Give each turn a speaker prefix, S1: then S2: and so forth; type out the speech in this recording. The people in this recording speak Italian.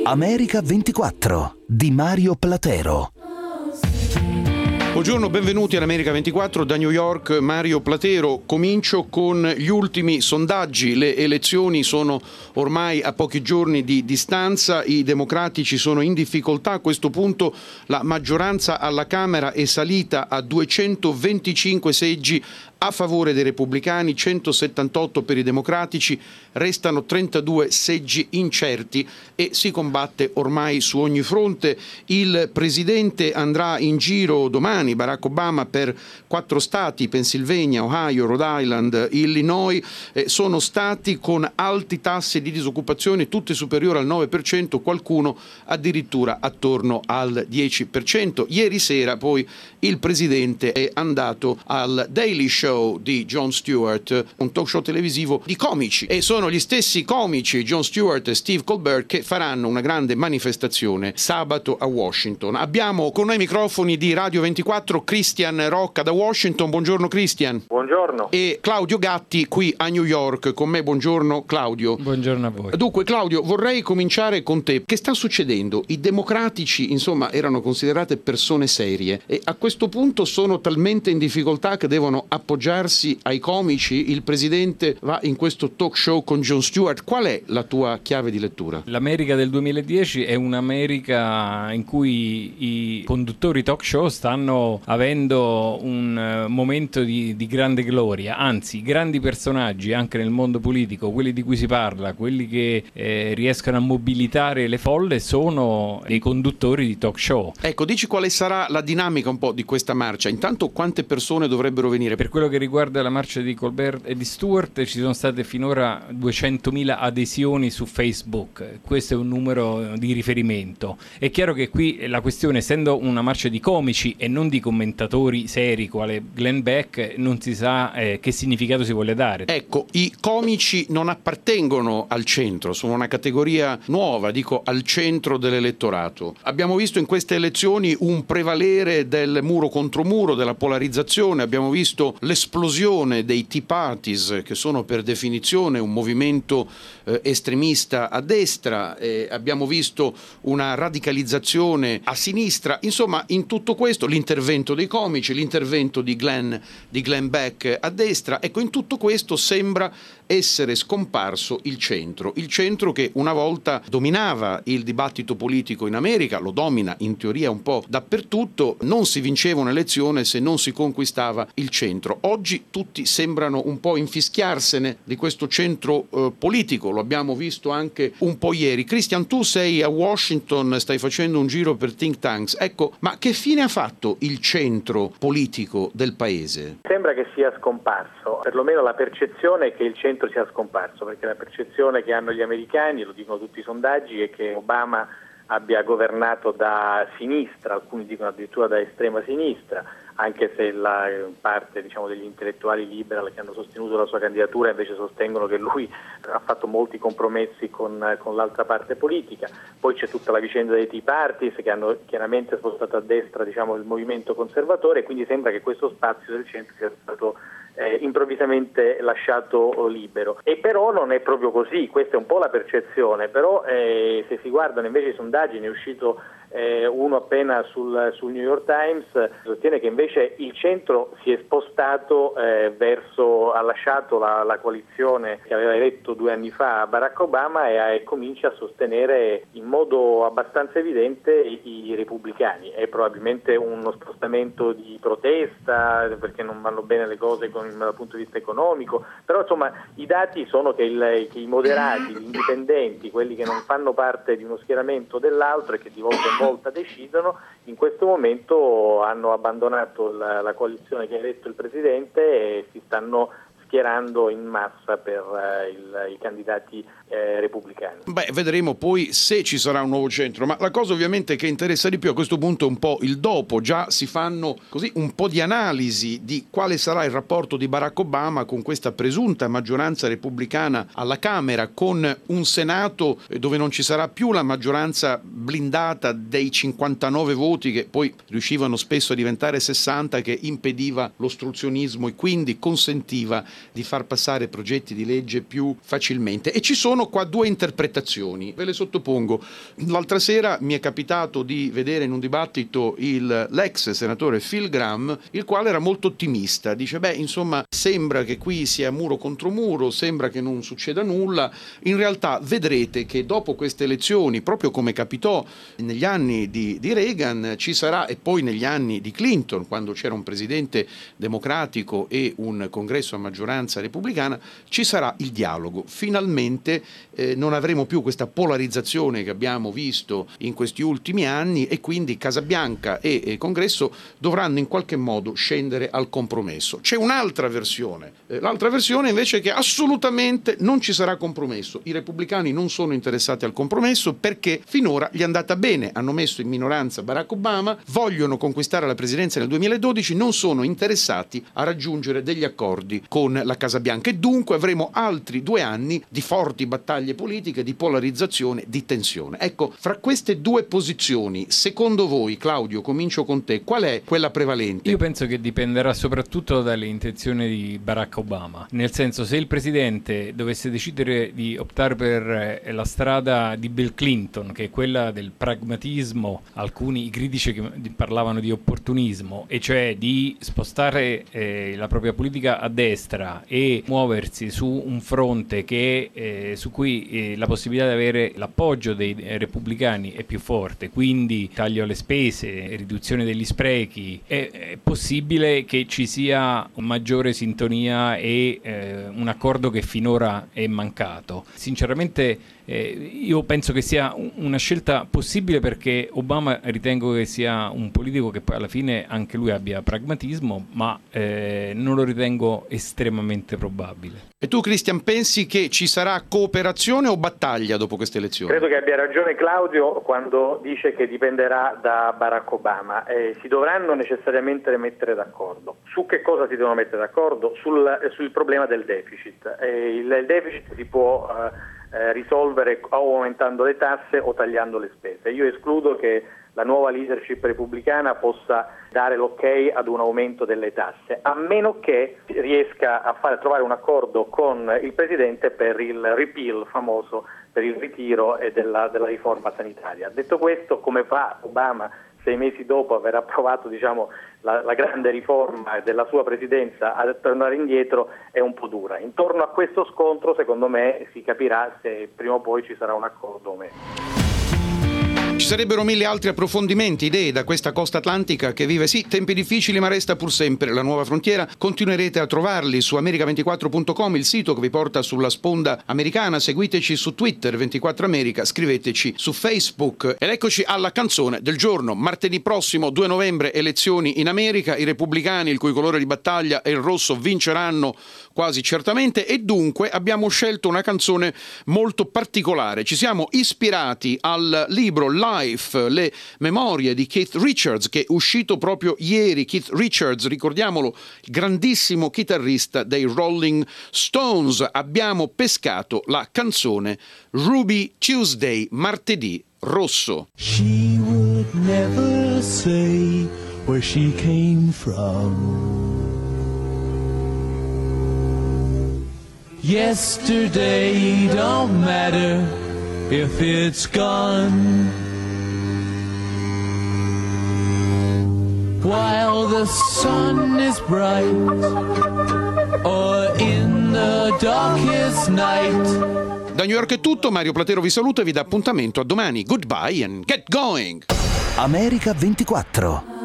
S1: America 24 di Mario Platero.
S2: Buongiorno, benvenuti all'America 24 da New York, Mario Platero. Comincio con gli ultimi sondaggi. Le elezioni sono ormai a pochi giorni di distanza, i democratici sono in difficoltà. A questo punto la maggioranza alla Camera è salita a 225 seggi a favore dei repubblicani, 178 per i democratici, restano 32 seggi incerti e si combatte ormai su ogni fronte. Il presidente andrà in giro domani, Barack Obama, per 4 stati, Pennsylvania, Ohio, Rhode Island, Illinois, sono stati con alti tassi di disoccupazione, tutti superiori al 9%, qualcuno addirittura attorno al 10%. Ieri sera poi il presidente è andato al Daily Show di Jon Stewart, un talk show televisivo di comici, e sono gli stessi comici, Jon Stewart e Steve Colbert, che faranno una grande manifestazione sabato a Washington. Abbiamo con noi ai microfoni di Radio 24 Christian Rocca da Washington. Buongiorno Christian.
S3: Buongiorno.
S2: E Claudio Gatti qui a New York con me. Buongiorno Claudio.
S4: Buongiorno a voi.
S2: Dunque Claudio, vorrei cominciare con te. Che sta succedendo? I democratici, insomma, erano considerate persone serie e a questo punto sono talmente in difficoltà che devono appoggiarsi ai comici. Il presidente va in questo talk show con Jon Stewart. Qual è la tua chiave di lettura?
S4: L'America del 2010 è un'America in cui i conduttori talk show stanno avendo un momento di grande gloria, anzi grandi personaggi anche nel mondo politico, quelli di cui si parla, quelli che riescono a mobilitare le folle sono dei conduttori di talk show.
S2: Ecco, dici quale sarà la dinamica un po' di questa marcia. Intanto quante persone dovrebbero venire?
S4: Per quello che riguarda la marcia di Colbert e di Stewart ci sono state finora 200.000 adesioni su Facebook. Questo è un numero di riferimento. È chiaro che qui la questione, essendo una marcia di comici e non di commentatori seri quale Glenn Beck, non si sa che significato si voglia dare.
S2: Ecco, i comici non appartengono al centro, sono una categoria nuova, dico al centro dell'elettorato. Abbiamo visto in queste elezioni un prevalere del muro contro muro, della polarizzazione, abbiamo visto l'esplosione dei Tea Parties, che sono per definizione un movimento estremista a destra, abbiamo visto una radicalizzazione a sinistra. Insomma, in tutto questo l'intervento dei comici, l'intervento di Glenn Beck a destra, ecco, in tutto questo sembra essere scomparso il centro che una volta dominava il dibattito politico in America, lo domina in teoria un po' dappertutto. Non si vinceva un'elezione se non si conquistava il centro. Oggi tutti sembrano un po' infischiarsene di questo centro politico, lo abbiamo visto anche un po' ieri. Christian, tu sei a Washington, stai facendo un giro per think tanks, ecco, ma che fine ha fatto il centro politico del paese?
S3: Sembra che sia scomparso, perlomeno la percezione è che il centro sia scomparso, perché la percezione che hanno gli americani, lo dicono tutti i sondaggi, è che Obama abbia governato da sinistra, alcuni dicono addirittura da estrema sinistra, anche se la parte, diciamo, degli intellettuali liberal che hanno sostenuto la sua candidatura invece sostengono che lui ha fatto molti compromessi con l'altra parte politica. Poi c'è tutta la vicenda dei Tea Parties che hanno chiaramente spostato a destra, diciamo, il movimento conservatore, e quindi sembra che questo spazio del centro sia stato improvvisamente lasciato libero. E però non è proprio così, questa è un po' la percezione, però se si guardano invece i sondaggi, ne è uscito uno appena sul New York Times, sostiene che invece il centro si è spostato ha lasciato la coalizione che aveva eletto 2 anni fa Barack Obama e comincia a sostenere in modo abbastanza evidente i repubblicani. È probabilmente uno spostamento di protesta perché non vanno bene le cose dal punto di vista economico, però insomma i dati sono che i moderati, gli indipendenti, quelli che non fanno parte di uno schieramento dell'altro e che di volta in volta decidono, in questo momento hanno abbandonato la coalizione che ha eletto il presidente e si stanno schierando in massa per i candidati repubblicani.
S2: Beh, vedremo poi se ci sarà un nuovo centro, ma la cosa ovviamente che interessa di più a questo punto è un po' il dopo. Già si fanno così un po' di analisi di quale sarà il rapporto di Barack Obama con questa presunta maggioranza repubblicana alla Camera, con un Senato dove non ci sarà più la maggioranza blindata dei 59 voti che poi riuscivano spesso a diventare 60, che impediva l'ostruzionismo e quindi consentiva di far passare progetti di legge più facilmente. E ci sono qua due interpretazioni, ve le sottopongo. L'altra sera mi è capitato di vedere in un dibattito l'ex senatore Phil Gramm, il quale era molto ottimista. Dice, insomma, sembra che qui sia muro contro muro, sembra che non succeda nulla. In realtà vedrete che dopo queste elezioni, proprio come capitò negli anni di Reagan, ci sarà, e poi negli anni di Clinton, quando c'era un presidente democratico e un congresso a maggioranza repubblicana, ci sarà il dialogo. Finalmente non avremo più questa polarizzazione che abbiamo visto in questi ultimi anni, e quindi Casa Bianca e Congresso dovranno in qualche modo scendere al compromesso. C'è un'altra versione, l'altra versione invece è che assolutamente non ci sarà compromesso. I repubblicani non sono interessati al compromesso perché finora gli è andata bene, hanno messo in minoranza Barack Obama, vogliono conquistare la presidenza nel 2012, non sono interessati a raggiungere degli accordi con la Casa Bianca, e dunque avremo altri 2 anni di forti battaglie politiche, di polarizzazione, di tensione. Ecco, fra queste due posizioni, secondo voi, Claudio, comincio con te, qual è quella prevalente?
S4: Io penso che dipenderà soprattutto dalle intenzioni di Barack Obama, nel senso, se il presidente dovesse decidere di optare per la strada di Bill Clinton, che è quella del pragmatismo, alcuni critici che parlavano di opportunismo, e cioè di spostare la propria politica a destra e muoversi su un fronte su cui la possibilità di avere l'appoggio dei repubblicani è più forte, quindi taglio alle spese, riduzione degli sprechi, è possibile che ci sia maggiore sintonia e un accordo che finora è mancato. Sinceramente io penso che sia una scelta possibile, perché Obama ritengo che sia un politico che poi alla fine anche lui abbia pragmatismo, ma non lo ritengo estremamente probabile.
S2: E tu, Christian, pensi che ci sarà cooperazione o battaglia dopo queste elezioni?
S3: Credo che abbia ragione Claudio quando dice che dipenderà da Barack Obama. Si dovranno necessariamente mettere d'accordo. Su che cosa si devono mettere d'accordo? Sul problema del deficit. Il deficit si può risolvere o aumentando le tasse o tagliando le spese. Io escludo che la nuova leadership repubblicana possa dare l'ok ad un aumento delle tasse, a meno che riesca a trovare un accordo con il Presidente per il repeal famoso, per il ritiro della riforma sanitaria. Detto questo, come fa Obama 6 mesi dopo aver approvato la grande riforma della sua presidenza a tornare indietro è un po' dura. Intorno a questo scontro, secondo me, si capirà se prima o poi ci sarà un accordo o meno.
S2: Ci sarebbero 1000 altri approfondimenti, idee da questa costa atlantica che vive tempi difficili, ma resta pur sempre la nuova frontiera. Continuerete a trovarli su america24.com, il sito che vi porta sulla sponda americana. Seguiteci su Twitter 24 America, scriveteci su Facebook. Ed eccoci alla canzone del giorno. Martedì prossimo, 2 novembre, elezioni in America. I repubblicani, il cui colore di battaglia è il rosso, vinceranno quasi certamente, e dunque abbiamo scelto una canzone molto particolare. Ci siamo ispirati al libro Life, le memorie di Keith Richards, che è uscito proprio ieri. Keith Richards, ricordiamolo, grandissimo chitarrista dei Rolling Stones. Abbiamo pescato la canzone Ruby Tuesday, martedì rosso.
S5: She would never say where she came from. Yesterday don't matter if it's gone. While the sun is bright or in the darkest night.
S2: Da New York è tutto, Mario Platero vi saluta e vi dà appuntamento a domani. Goodbye and get going!
S1: America 24